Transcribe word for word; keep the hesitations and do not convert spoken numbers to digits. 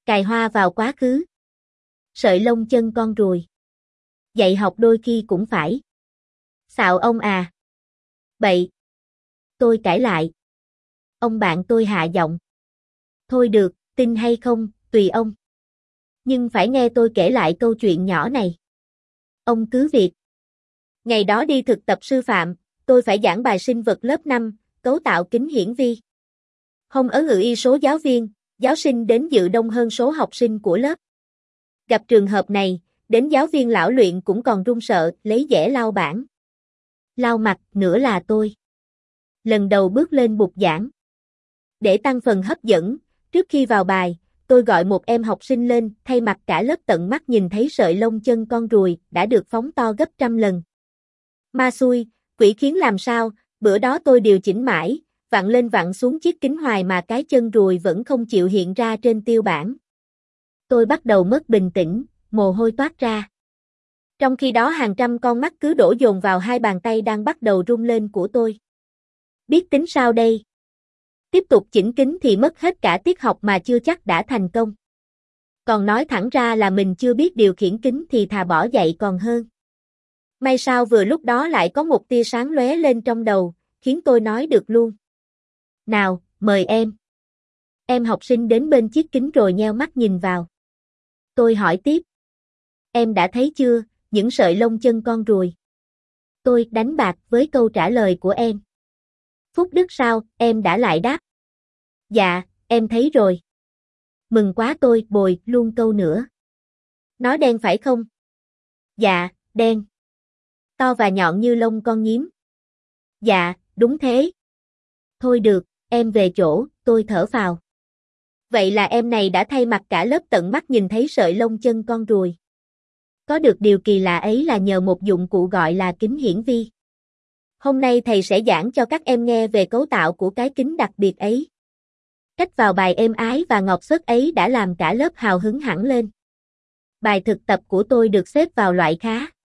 Cài hoa vào quá khứ. Sợi lông chân con ruồi. Dạy học đôi khi cũng phải. Xạo ông à. Bậy. Tôi cãi lại. Ông bạn tôi hạ giọng. Thôi được, tin hay không, tùy ông. Nhưng phải nghe tôi kể lại câu chuyện nhỏ này. Ông cứ việc. Ngày đó đi thực tập sư phạm, tôi phải giảng bài sinh vật lớp năm, cấu tạo kính hiển vi. Hôm ớ ngự y số giáo viên, giáo sinh đến dự đông hơn số học sinh của lớp. Gặp trường hợp này, đến giáo viên lão luyện cũng còn run sợ, lấy dẻ lau bảng. Lau mặt nữa là tôi. Lần đầu bước lên bục giảng. Để tăng phần hấp dẫn, trước khi vào bài, tôi gọi một em học sinh lên, thay mặt cả lớp tận mắt nhìn thấy sợi lông chân con ruồi đã được phóng to gấp trăm lần. Ma xui, quỷ khiến làm sao, bữa đó tôi điều chỉnh mãi, vặn lên vặn xuống chiếc kính hoài mà cái chân ruồi vẫn không chịu hiện ra trên tiêu bản. Tôi bắt đầu mất bình tĩnh, mồ hôi toát ra. Trong khi đó hàng trăm con mắt cứ đổ dồn vào hai bàn tay đang bắt đầu rung lên của tôi. Biết tính sao đây? Tiếp tục chỉnh kính thì mất hết cả tiết học mà chưa chắc đã thành công. Còn nói thẳng ra là mình chưa biết điều khiển kính thì thà bỏ dạy còn hơn. May sao vừa lúc đó lại có một tia sáng lóe lên trong đầu, khiến tôi nói được luôn. Nào, mời em. Em học sinh đến bên chiếc kính rồi nheo mắt nhìn vào. Tôi hỏi tiếp. Em đã thấy chưa, những sợi lông chân con ruồi? Tôi đánh bạc với câu trả lời của em. Phúc đức sao, em đã lại đáp. Dạ, em thấy rồi. Mừng quá, tôi bồi luôn câu nữa. Nó đen phải không? Dạ, đen. To và nhọn như lông con nhím. Dạ, đúng thế. Thôi được, em về chỗ, tôi thở phào. Vậy là em này đã thay mặt cả lớp tận mắt nhìn thấy sợi lông chân con ruồi. Có được điều kỳ lạ ấy là nhờ một dụng cụ gọi là kính hiển vi. Hôm nay thầy sẽ giảng cho các em nghe về cấu tạo của cái kính đặc biệt ấy. Cách vào bài êm ái và ngọt xớt ấy đã làm cả lớp hào hứng hẳn lên. Bài thực tập của tôi được xếp vào loại khá.